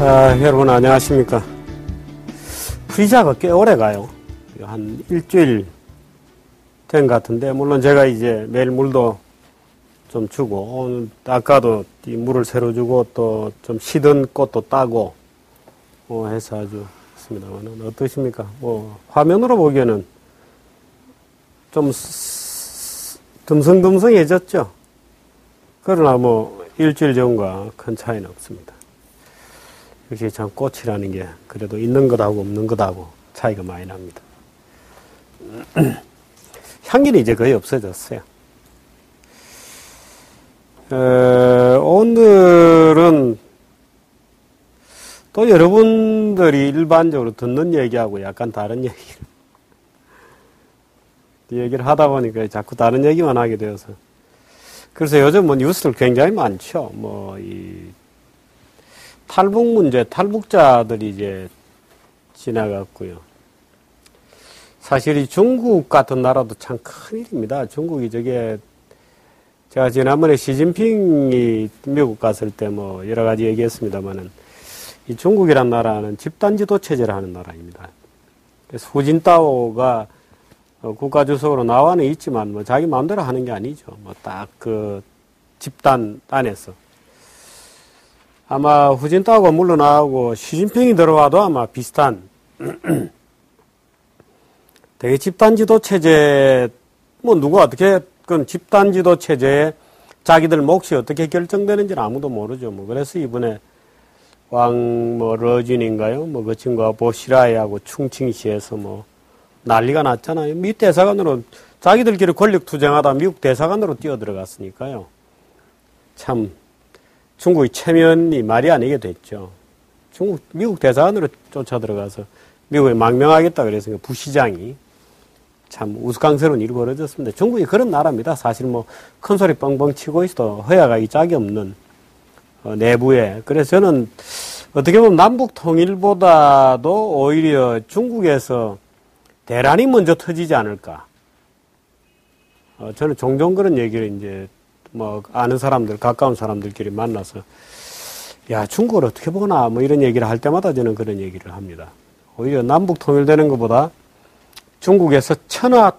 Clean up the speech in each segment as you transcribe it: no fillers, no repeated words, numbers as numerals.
여러분 안녕하십니까. 프리자가 꽤 오래 가요. 한 일주일 된 것 같은데, 물론 제가 이제 매일 물도 좀 주고, 오늘 아까도 이 물을 새로 주고, 또 좀 시든 꽃도 따고, 해서 아주 했습니다만, 어떠십니까? 화면으로 보기에는 좀 듬성듬성해졌죠? 그러나 일주일 전과 큰 차이는 없습니다. 역시 참 꽃이라는 게 그래도 있는 것하고 없는 것하고 차이가 많이 납니다. 향기는 이제 거의 없어졌어요. 오늘은 또 여러분들이 일반적으로 듣는 얘기하고 약간 다른 얘기를 하다 보니까 자꾸 다른 얘기만 하게 되어서. 그래서 요즘 뉴스들 굉장히 많죠. 탈북 문제, 탈북자들이 이제 지나갔고요. 사실 이 중국 같은 나라도 참 큰일입니다. 중국이 제가 지난번에 시진핑이 미국 갔을 때 여러 가지 얘기했습니다만은, 이 중국이란 나라는 집단지도 체제를 하는 나라입니다. 그래서 후진타오가 국가 주석으로 나와는 있지만 자기 마음대로 하는 게 아니죠. 딱 그 집단 안에서. 아마 후진타오가 물러나고 시진핑이 들어와도 아마 비슷한 되게 집단지도 체제, 누가 어떻게 그건 집단지도 체제에 자기들 몫이 어떻게 결정되는지는 아무도 모르죠. 그래서 이번에 러진인가요? 그 친구가 보시라이하고 충칭시에서 난리가 났잖아요. 미 대사관으로 자기들끼리 권력 투쟁하다 미국 대사관으로 뛰어들어갔으니까요. 참 중국의 체면이 말이 아니게 됐죠. 미국 대사관으로 쫓아 들어가서 미국에 망명하겠다 그래서 부시장이 참 우스꽝스러운 일이 벌어졌습니다. 중국이 그런 나라입니다. 사실 큰 소리 뻥뻥 치고 있어도 허약하기 짝이 없는 내부에. 그래서 저는 어떻게 보면 남북 통일보다도 오히려 중국에서 대란이 먼저 터지지 않을까. 저는 종종 그런 얘기를 이제 아는 사람들, 가까운 사람들끼리 만나서, 야, 중국을 어떻게 보나, 이런 얘기를 할 때마다 저는 그런 얘기를 합니다. 오히려 남북 통일되는 것보다 중국에서 천하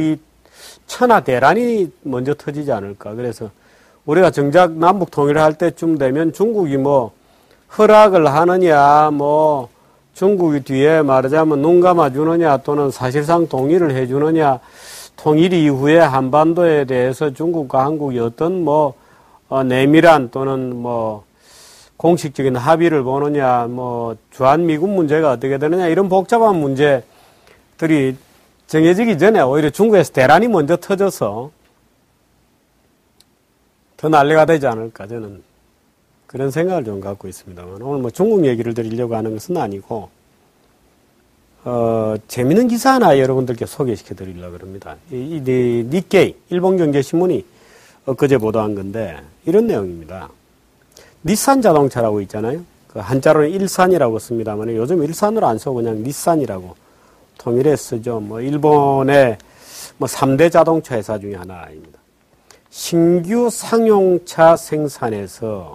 대란이 먼저 터지지 않을까. 그래서 우리가 정작 남북 통일을 할 때쯤 되면 중국이 허락을 하느냐, 중국이 뒤에 말하자면 눈 감아주느냐, 또는 사실상 동의를 해주느냐, 통일 이후에 한반도에 대해서 중국과 한국이 어떤 내밀한 또는 공식적인 합의를 보느냐, 주한미군 문제가 어떻게 되느냐, 이런 복잡한 문제들이 정해지기 전에 오히려 중국에서 대란이 먼저 터져서 더 난리가 되지 않을까, 저는 그런 생각을 좀 갖고 있습니다만, 오늘 중국 얘기를 드리려고 하는 것은 아니고, 재밌는 기사 하나 여러분들께 소개시켜 드리려고 합니다. 니케이, 일본경제신문이 엊그제 보도한 건데, 이런 내용입니다. 닛산 자동차라고 있잖아요. 그 한자로는 일산이라고 씁니다만, 요즘 일산으로 안 쓰고 그냥 닛산이라고 통일해 쓰죠. 일본의 3대 자동차 회사 중에 하나입니다. 신규 상용차 생산에서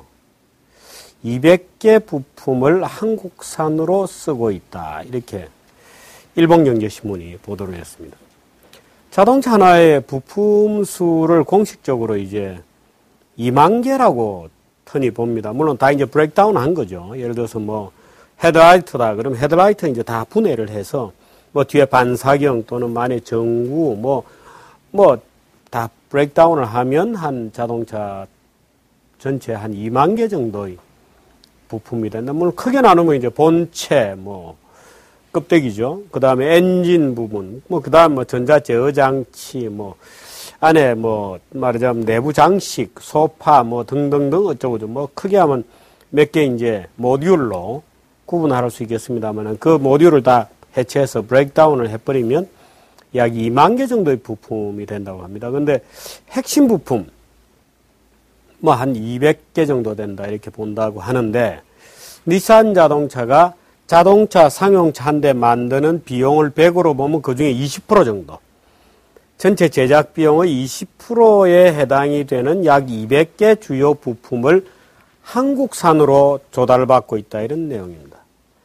200개 부품을 한국산으로 쓰고 있다. 이렇게 일본경제신문이 보도를 했습니다. 자동차 하나의 부품 수를 공식적으로 이제 2만 개라고 흔히 봅니다. 물론 다 이제 브레이크다운 한 거죠. 예를 들어서 헤드라이트다. 그럼 헤드라이트 이제 다 분해를 해서 뒤에 반사경 또는 만에 전구 다 브레이크다운을 하면 한 자동차 전체 한 2만 개 정도의 부품이 된다. 물론 크게 나누면 이제 본체, 껍데기죠. 그 다음에 엔진 부분, 그 다음 전자 제어 장치, 안에 말하자면 내부 장식, 소파, 등등등 어쩌고저쩌고, 크게 하면 몇 개 이제 모듈로 구분할 수 있겠습니다만, 그 모듈을 다 해체해서 브레이크다운을 해버리면 약 2만 개 정도의 부품이 된다고 합니다. 근데 핵심 부품, 한 200개 정도 된다, 이렇게 본다고 하는데, 닛산 자동차가 자동차 상용차 한 대 만드는 비용을 100으로 보면 그 중에 20% 정도, 전체 제작 비용의 20%에 해당이 되는 약 200개 주요 부품을 한국산으로 조달받고 있다 이런 내용입니다.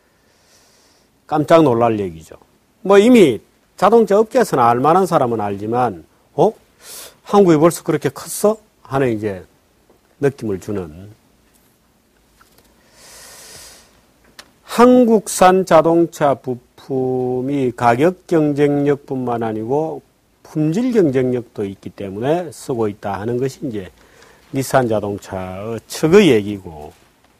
깜짝 놀랄 얘기죠. 뭐 이미 자동차 업계에서는 알만한 사람은 알지만 한국이 벌써 그렇게 컸어? 하는 이제 느낌을 주는 한국산 자동차 부품이 가격 경쟁력뿐만 아니고 품질 경쟁력도 있기 때문에 쓰고 있다 하는 것이 이제 닛산 자동차 측의 얘기고,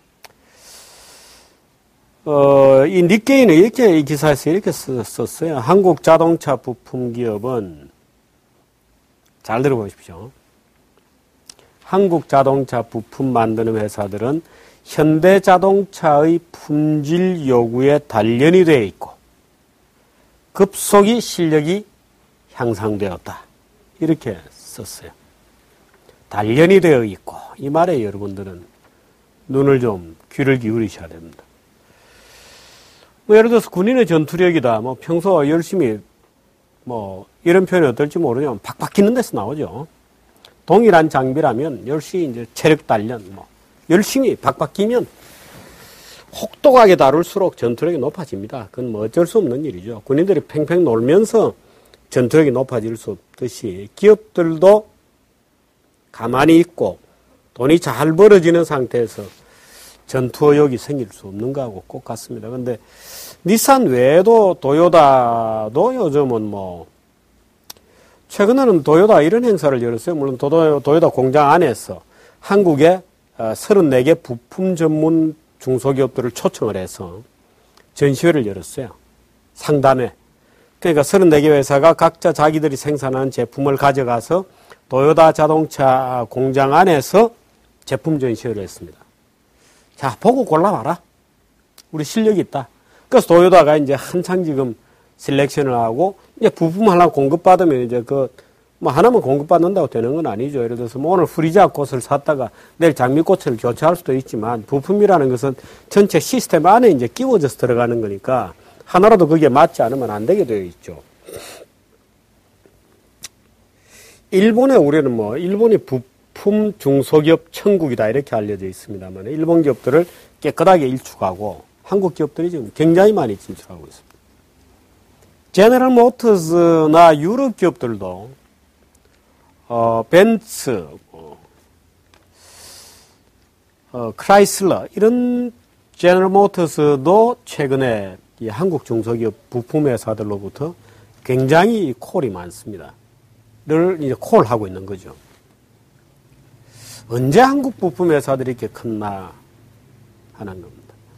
이 니케이는 이렇게 이 기사에서 이렇게 썼어요. 한국 자동차 부품 기업은 잘 들어보십시오. 한국 자동차 부품 만드는 회사들은 현대 자동차의 품질 요구에 단련이 되어 있고 급속히 실력이 향상되었다. 이렇게 썼어요. 단련이 되어 있고, 이 말에 여러분들은 눈을 좀 귀를 기울이셔야 됩니다. 뭐 예를 들어서 군인의 전투력이다. 뭐 평소 열심히 뭐 이런 표현이 어떨지 모르지만 팍팍 끼는 데서 나오죠. 동일한 장비라면 열심히 이제 체력 단련, 뭐 열심히 박박 끼면 혹독하게 다룰수록 전투력이 높아집니다. 그건 뭐 어쩔 수 없는 일이죠. 군인들이 팽팽 놀면서 전투력이 높아질 수 없듯이 기업들도 가만히 있고 돈이 잘 벌어지는 상태에서 전투 의욕이 생길 수 없는 거하고 꼭 같습니다. 그런데 닛산 외에도 도요타도 요즘은 뭐 최근에는 도요타 이런 행사를 열었어요. 물론 도요타 공장 안에서 한국의 34개 부품 전문 중소기업들을 초청을 해서 전시회를 열었어요. 상담회. 그러니까 34개 회사가 각자 자기들이 생산한 제품을 가져가서 도요타 자동차 공장 안에서 제품 전시회를 했습니다. 자, 보고 골라봐라. 우리 실력이 있다. 그래서 도요타가 이제 한창 지금 셀렉션을 하고, 이제 부품 하나 공급받으면 이제 뭐 하나만 공급받는다고 되는 건 아니죠. 예를 들어서 뭐 오늘 프리자 꽃을 샀다가 내일 장미꽃을 교체할 수도 있지만 부품이라는 것은 전체 시스템 안에 이제 끼워져서 들어가는 거니까 하나라도 그게 맞지 않으면 안 되게 되어 있죠. 일본에 우리는 뭐 일본이 부품 중소기업 천국이다 이렇게 알려져 있습니다만 일본 기업들을 깨끗하게 일축하고 한국 기업들이 지금 굉장히 많이 진출하고 있습니다. 제너럴 모터스나 유럽 기업들도 벤츠, 크라이슬러 이런 제너럴 모터스도 최근에 이 한국 중소기업 부품 회사들로부터 굉장히 콜이 많습니다. 늘 이제 콜하고 있는 거죠. 언제 한국 부품 회사들이 이렇게 컸나 하는 겁니다.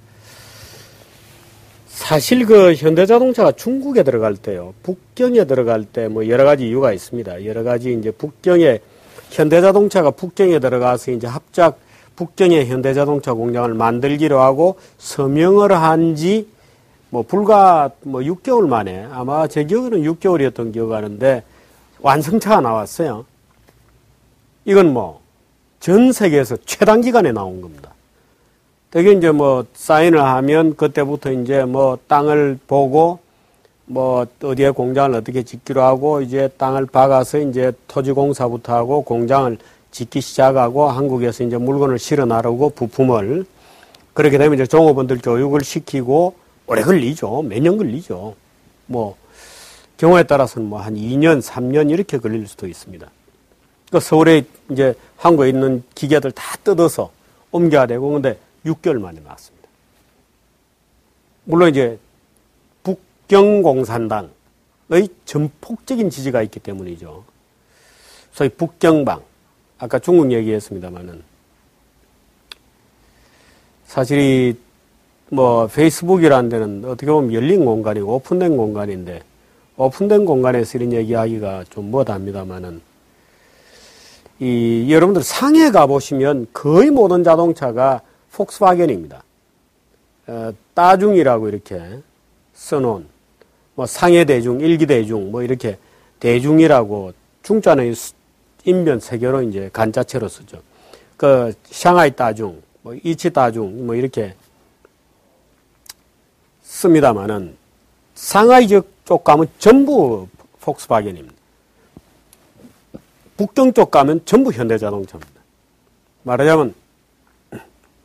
사실 현대자동차가 중국에 들어갈 때요, 북경에 들어갈 때 뭐 여러 가지 이유가 있습니다. 여러 가지 이제 현대자동차가 북경에 들어가서 이제 합작 북경의 현대자동차 공장을 만들기로 하고 서명을 한 지 뭐 불과 6개월 만에, 아마 제 기억에는 6개월이었던 기억이 나는데 완성차가 나왔어요. 이건 전 세계에서 최단기간에 나온 겁니다. 되게 이제 사인을 하면 그때부터 이제 땅을 보고 어디에 공장을 어떻게 짓기로 하고 이제 땅을 박아서 이제 토지공사부터 하고 공장을 짓기 시작하고 한국에서 이제 물건을 실어 나르고 부품을 그렇게 되면 이제 종업원들 교육을 시키고 오래 걸리죠. 몇 년 걸리죠. 경우에 따라서는 한 2년, 3년 이렇게 걸릴 수도 있습니다. 서울에 이제 한국에 있는 기계들 다 뜯어서 옮겨야 되고 근데 6개월 만에 나왔습니다. 물론 이제 북경공산당의 전폭적인 지지가 있기 때문이죠. 소위 북경방, 아까 중국 얘기했습니다만은 사실 페이스북이라는 데는 어떻게 보면 열린 공간이고 오픈된 공간인데 오픈된 공간에서 이런 얘기하기가 좀 뭐답니다만은 여러분들 상해 가보시면 거의 모든 자동차가 폭스바겐입니다. 따중이라고 이렇게 써놓은, 상해 대중, 일기 대중, 이렇게 대중이라고 중자는 인변 세개로 이제 간자체로 쓰죠. 샹하이 따중, 이치 따중, 이렇게 씁니다만은 상하이 쪽 가면 전부 폭스바겐입니다. 북경 쪽 가면 전부 현대자동차입니다. 말하자면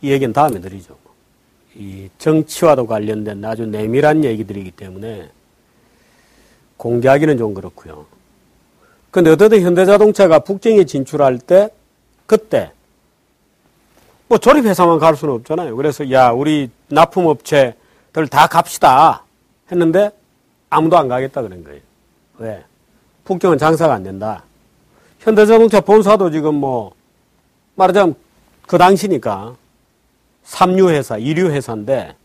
이 얘기는 다음에 드리죠. 이 정치와도 관련된 아주 내밀한 얘기들이기 때문에 공개하기는 좀 그렇고요. 근데 어쨌든 현대자동차가 북경에 진출할 때 그때 뭐 조립회사만 갈 수는 없잖아요. 그래서 야 우리 납품업체들 다 갑시다 했는데 아무도 안 가겠다 그런 거예요. 왜? 북경은 장사가 안 된다. 현대자동차 본사도 지금 뭐 말하자면 그 당시니까 3류회사, 2류회사인데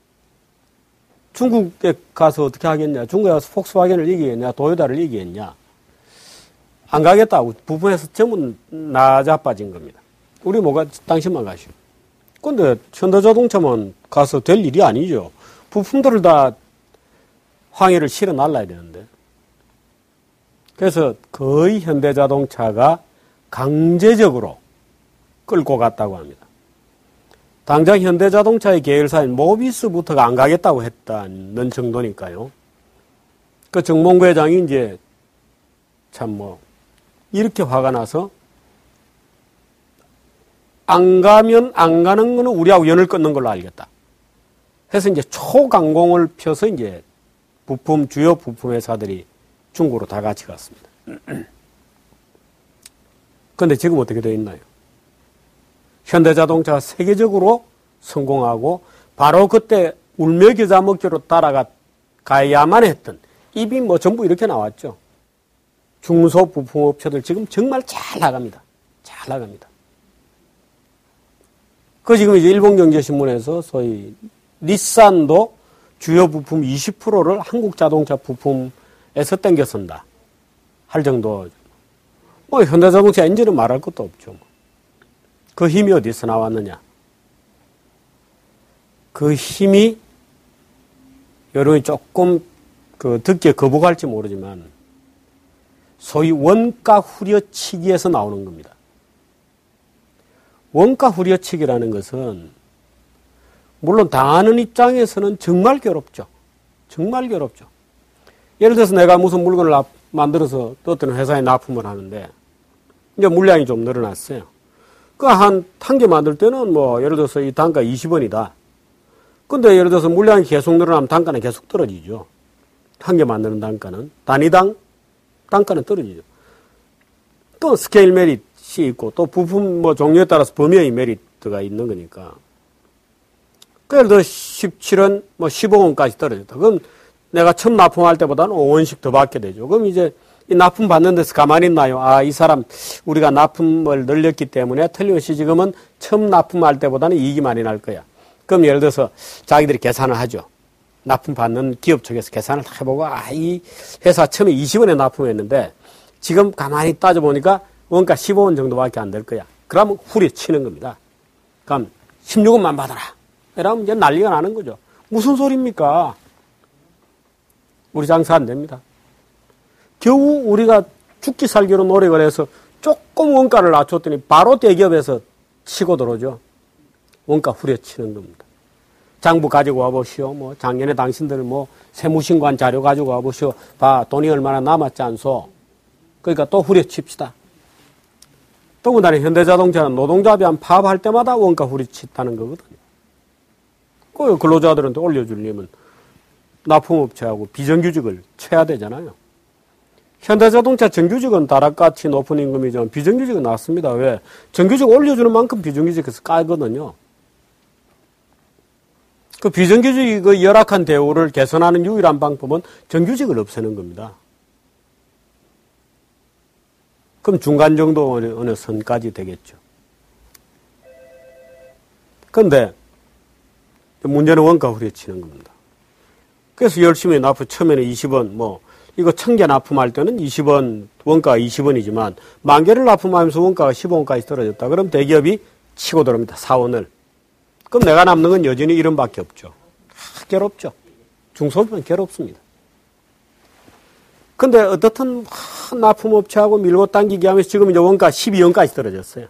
중국에 가서 어떻게 하겠냐. 중국에 가서 폭스바겐을 이기겠냐. 도요타를 이기겠냐. 안 가겠다고 부품에서 전부 나자빠진 겁니다. 우리 뭐가 당신만 가시오. 근데 현대자동차만 가서 될 일이 아니죠. 부품들을 다 황해를 실어 날라야 되는데. 그래서 거의 현대자동차가 강제적으로 끌고 갔다고 합니다. 당장 현대자동차의 계열사인 모비스부터가 안 가겠다고 했다는 정도니까요. 그 정몽구 회장이 이제 참 뭐 이렇게 화가 나서 안 가면 안 가는 거는 우리하고 연을 끊는 걸로 알겠다. 해서 이제 초강공을 펴서 이제 주요 부품 회사들이 중국으로 다 같이 갔습니다. 그런데 지금 어떻게 되어 있나요? 현대자동차가 세계적으로 성공하고 바로 그때 울며겨자 먹기로 따라가야만 했던 입이 뭐 전부 이렇게 나왔죠. 중소부품업체들 지금 정말 잘 나갑니다. 잘 나갑니다. 그 지금 이제 일본경제신문에서 소위 닛산도 주요 부품 20%를 한국 자동차 부품에서 땡겨 쓴다. 할 정도. 뭐 현대자동차 엔진은 말할 것도 없죠. 그 힘이 어디서 나왔느냐. 그 힘이 여러분이 조금 듣기에 거부갈지 모르지만 소위 원가 후려치기에서 나오는 겁니다. 원가 후려치기라는 것은 물론 당하는 입장에서는 정말 괴롭죠. 정말 괴롭죠. 예를 들어서 내가 무슨 물건을 만들어서 어떤 회사에 납품을 하는데 이제 물량이 좀 늘어났어요. 그 한 개 만들 때는 뭐 예를 들어서 이 단가 20원이다. 근데 예를 들어서 물량이 계속 늘어나면 단가는 계속 떨어지죠. 한 개 만드는 단가는 단위당 단가는 떨어지죠. 또 스케일 메리트이 있고 또 부품 뭐 종류에 따라서 범위의 메리트가 있는 거니까. 예를 들어 17원, 뭐 15원까지 떨어졌다. 그럼 내가 처음 납품할 때보다는 5원씩 더 받게 되죠. 그럼 이제 이 납품 받는 데서 가만히 있나요? 아, 이 사람 우리가 납품을 늘렸기 때문에 틀림없이 지금은 처음 납품할 때보다는 이익이 많이 날 거야. 그럼 예를 들어서 자기들이 계산을 하죠. 납품 받는 기업 쪽에서 계산을 다 해보고 아, 이 회사 처음에 20원에 납품했는데 지금 가만히 따져보니까 원가 15원 정도밖에 안 될 거야. 그러면 후려치는 겁니다. 그럼 16원만 받아라. 이러면 이제 난리가 나는 거죠. 무슨 소리입니까? 우리 장사 안 됩니다. 겨우 우리가 죽기 살기로 노력을 해서 조금 원가를 낮췄더니 바로 대기업에서 치고 들어오죠. 원가 후려치는 겁니다. 장부 가지고 와보시오. 뭐 작년에 당신들 뭐 세무신고한 자료 가지고 와보시오. 봐, 돈이 얼마나 남았지 않소. 그러니까 또 후려칩시다. 더군다나 현대자동차는 노동자비한 파업할 때마다 원가 후려치다는 거거든요. 그 근로자들한테 올려주려면 납품업체하고 비정규직을 쳐야 되잖아요. 현대자동차 정규직은 다락같이 높은 임금이지만 비정규직은 낮습니다. 왜? 정규직 올려주는 만큼 비정규직에서 까거든요. 그 비정규직의 열악한 대우를 개선하는 유일한 방법은 정규직을 없애는 겁니다. 그럼 중간 정도 어느 선까지 되겠죠. 그런데 문제는 원가 후려치는 겁니다. 그래서 열심히 납품, 처음에는 20원, 뭐, 이거 1000개 납품할 때는 20원, 원가가 20원이지만, 10,000개를 납품하면서 원가가 15원까지 떨어졌다. 그럼 대기업이 치고 들어옵니다. 4원을. 그럼 내가 남는 건 여전히 1원밖에 없죠. 괴롭죠. 중소기업은 괴롭습니다. 근데 어떻든 납품업체하고 밀고 당기기 하면서 지금 이제 원가 12원까지 떨어졌어요.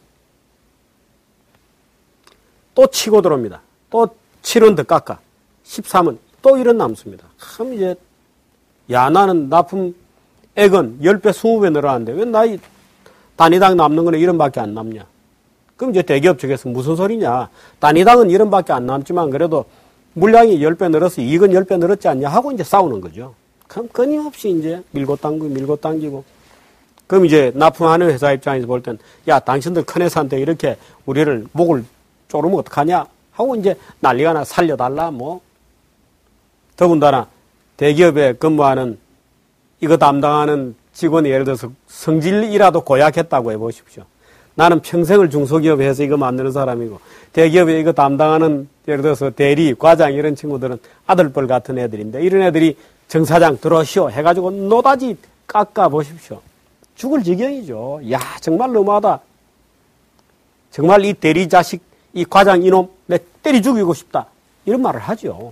또 치고 들어옵니다. 또 7원 더 깎아. 13원. 또 1원 남습니다. 그럼 이제, 야, 나는 납품액은 10배, 20배 늘어났는데 왜 나이 단위당 남는 거는 1원밖에 안 남냐. 그럼 이제 대기업 측에서 무슨 소리냐. 단위당은 1원밖에 안 남지만 그래도 물량이 10배 늘어서 이익은 10배 늘었지 않냐 하고 이제 싸우는 거죠. 그럼 끊임없이 이제 밀고 당기고. 그럼 이제 납품하는 회사 입장에서 볼 땐, 야, 당신들 큰 회사인데 이렇게 우리를 목을 조르면 어떡하냐? 하고 이제 난리가 나 살려달라, 뭐. 더군다나 대기업에 근무하는 이거 담당하는 직원이 예를 들어서 성질이라도 고약했다고 해보십시오. 나는 평생을 중소기업에서 이거 만드는 사람이고 대기업에 이거 담당하는 예를 들어서 대리, 과장 이런 친구들은 아들뻘 같은 애들인데 이런 애들이 정사장 들어오시오 해가지고 노다지 깎아보십시오. 죽을 지경이죠. 야, 정말 너무하다. 정말 이 대리 자식, 이 과장 이놈 내 때리 죽이고 싶다. 이런 말을 하죠.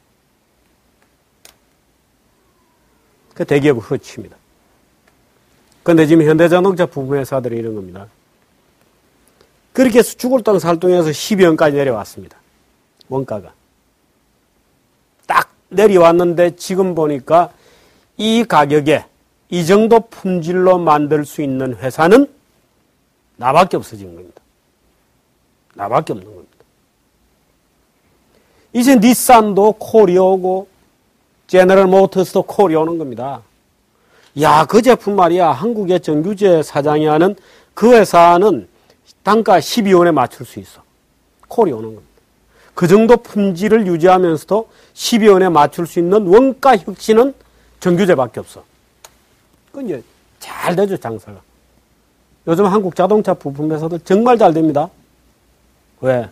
그 대기업을 후려칩니다. 그런데 지금 현대자동차 부품회사들이 이런 겁니다. 그렇게 해서 죽을 똥 살똥해서 12원까지 내려왔습니다. 원가가. 딱 내려왔는데 지금 보니까 이 가격에 이 정도 품질로 만들 수 있는 회사는 나밖에 없어진 겁니다. 나밖에 없는 겁니다. 이제 닛산도 콜이 오고 제너럴 모터스도 콜이 오는 겁니다. 야, 그 제품 말이야. 한국의 정규제 사장이 하는 그 회사는 단가 12원에 맞출 수 있어. 콜이 오는 겁니다. 그 정도 품질을 유지하면서도 12원에 맞출 수 있는 원가 혁신은 정규제밖에 없어. 그건 이제 잘 되죠, 장사가. 요즘 한국 자동차 부품 회사들 정말 잘 됩니다. 왜?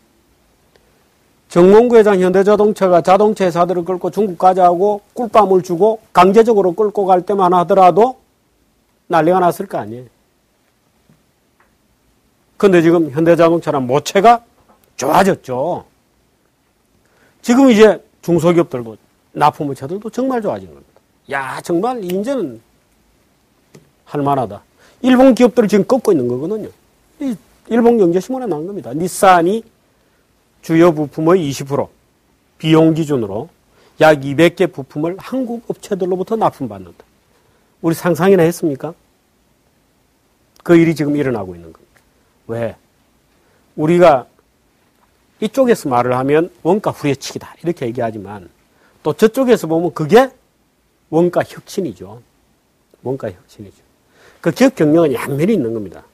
정몽구 회장 현대자동차가 자동차 회사들을 끌고 중국 가자고 꿀밤을 주고 강제적으로 끌고 갈 때만 하더라도 난리가 났을 거 아니에요. 근데 지금 현대자동차는 모체가 좋아졌죠. 지금 이제 중소기업들도 납품업체들도 정말 좋아진 겁니다. 야, 정말 이제는 할만하다. 일본 기업들을 지금 꺾고 있는 거거든요. 이 일본 경제신문에 나온 겁니다. 닛산이 주요 부품의 20% 비용 기준으로 약 200개 부품을 한국 업체들로부터 납품받는다. 우리 상상이나 했습니까? 그 일이 지금 일어나고 있는 겁니다. 왜? 우리가 이쪽에서 말을 하면 원가 후려치기다 이렇게 얘기하지만 또 저쪽에서 보면 그게 원가 혁신이죠. 원가 혁신이죠. 그 기업 경영은 양면이 있는 겁니다.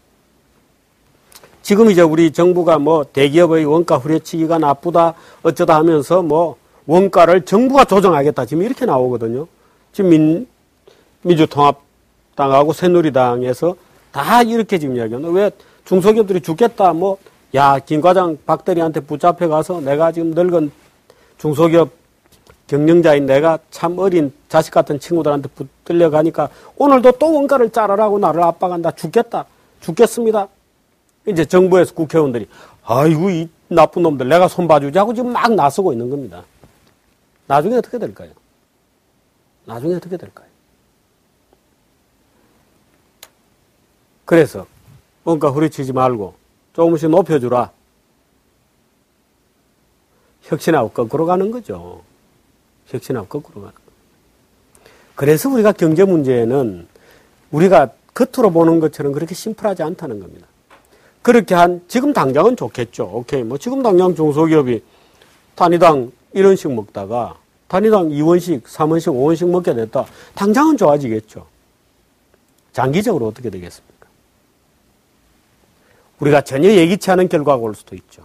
지금 이제 우리 정부가 뭐 대기업의 원가 후려치기가 나쁘다 어쩌다 하면서 뭐 원가를 정부가 조정하겠다 지금 이렇게 나오거든요. 지금 민주통합당하고 새누리당에서 다 이렇게 지금 이야기합니다. 왜 중소기업들이 죽겠다 뭐 야, 김 과장 박 대리한테 붙잡혀 가서 내가 지금 늙은 중소기업 경영자인 내가 참 어린 자식 같은 친구들한테 붙들려 가니까 오늘도 또 원가를 자르라고 나를 압박한다. 죽겠습니다. 이제 정부에서 국회의원들이 아이고 이 나쁜 놈들 내가 손봐주지 하고 지금 막 나서고 있는 겁니다. 나중에 어떻게 될까요? 나중에 어떻게 될까요? 그래서 원가 후려치지 말고 조금씩 높여주라. 혁신하고 거꾸로 가는 거죠. 혁신하고 거꾸로 가는 거죠. 그래서 우리가 경제 문제는 우리가 겉으로 보는 것처럼 그렇게 심플하지 않다는 겁니다. 그렇게 지금 당장은 좋겠죠. 오케이. 뭐 지금 당장 중소기업이 단위당 1원씩 먹다가 단위당 2원씩, 3원씩, 5원씩 먹게 됐다. 당장은 좋아지겠죠. 장기적으로 어떻게 되겠습니까? 우리가 전혀 예기치 않은 결과가 올 수도 있죠.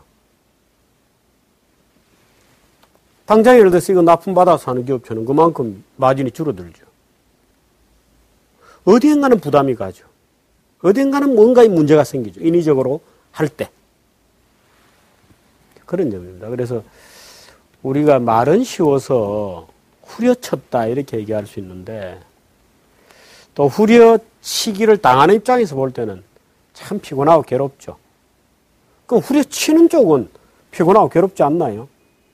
당장 예를 들어서 이거 납품받아서 하는 기업체는 그만큼 마진이 줄어들죠. 어디엔가는 부담이 가죠. 어딘가는 뭔가의 문제가 생기죠. 인위적으로 할 때. 그런 점입니다. 그래서 우리가 말은 쉬워서 후려쳤다 이렇게 얘기할 수 있는데 또 후려치기를 당하는 입장에서 볼 때는 참 피곤하고 괴롭죠. 그럼 후려치는 쪽은 피곤하고 괴롭지 않나요?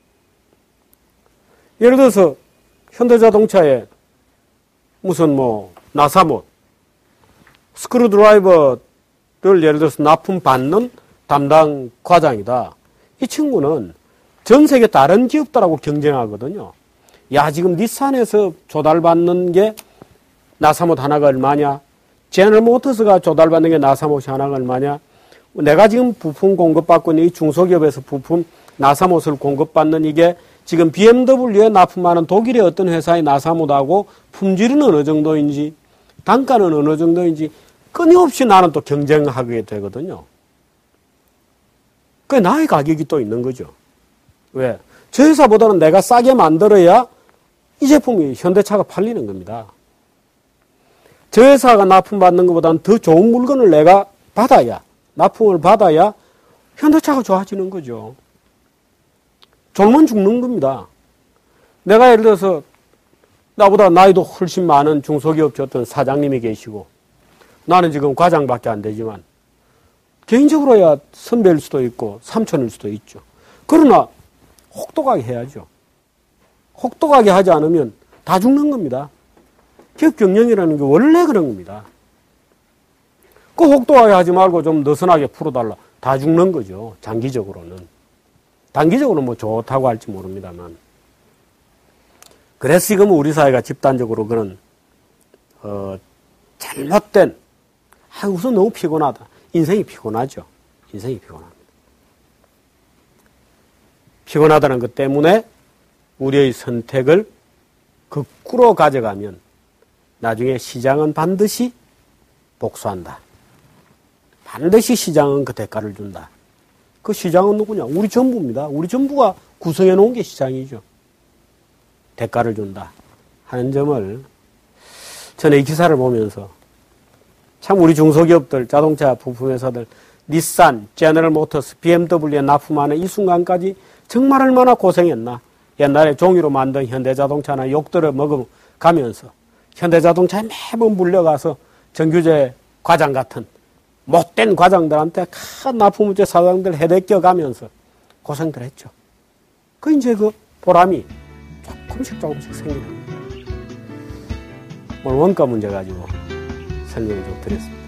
예를 들어서 현대자동차에 무슨 뭐 나사못 스크루 드라이버를 예를 들어서 납품 받는 담당 과장이다. 이 친구는 전 세계 다른 기업들하고 경쟁하거든요. 야, 지금 닛산에서 조달받는 게 나사못 하나가 얼마냐? 제너럴 모터스가 조달받는 게 나사못이 하나가 얼마냐? 내가 지금 부품 공급받고 있는 이 중소기업에서 부품 나사못을 공급받는 이게 지금 BMW에 납품하는 독일의 어떤 회사의 나사못하고 품질은 어느 정도인지 단가는 어느 정도인지 끊임없이 나는 또 경쟁하게 되거든요. 그 나의 가격이 또 있는 거죠. 왜? 저 회사보다는 내가 싸게 만들어야 이 제품이 현대차가 팔리는 겁니다. 저 회사가 납품받는 것보다는 더 좋은 물건을 내가 받아야, 납품을 받아야 현대차가 좋아지는 거죠. 졸면 죽는 겁니다. 내가 예를 들어서 나보다 나이도 훨씬 많은 중소기업 어떤 사장님이 계시고 나는 지금 과장밖에 안 되지만 개인적으로야 선배일 수도 있고 삼촌일 수도 있죠. 그러나 혹독하게 해야죠. 혹독하게 하지 않으면 다 죽는 겁니다. 기업 경영이라는 게 원래 그런 겁니다. 그 혹독하게 하지 말고 좀 느슨하게 풀어달라. 다 죽는 거죠. 장기적으로는. 단기적으로는 뭐 좋다고 할지 모릅니다만. 그래서 지금 우리 사회가 집단적으로 그런 잘못된 우선 너무 피곤하다. 인생이 피곤하죠. 인생이 피곤합니다. 피곤하다는 것 때문에 우리의 선택을 거꾸로 가져가면 나중에 시장은 반드시 복수한다. 반드시 시장은 그 대가를 준다. 그 시장은 누구냐? 우리 전부입니다. 우리 전부가 구성해 놓은 게 시장이죠. 대가를 준다 하는 점을 저는 이 기사를 보면서 참 우리 중소기업들, 자동차 부품회사들, 닛산, 제너럴모터스, BMW에 납품하는 이 순간까지 정말 얼마나 고생했나. 옛날에 종이로 만든 현대자동차나 욕들을 먹어가면서 현대자동차에 매번 물려가서 정규제 과장 같은 못된 과장들한테 큰 납품업체 사장들 해대껴가면서 고생들 했죠. 그 이제 그 보람이 조금씩 생기는 거예요. 오늘 원가 문제 가지고 설명을 좀 드렸습니다.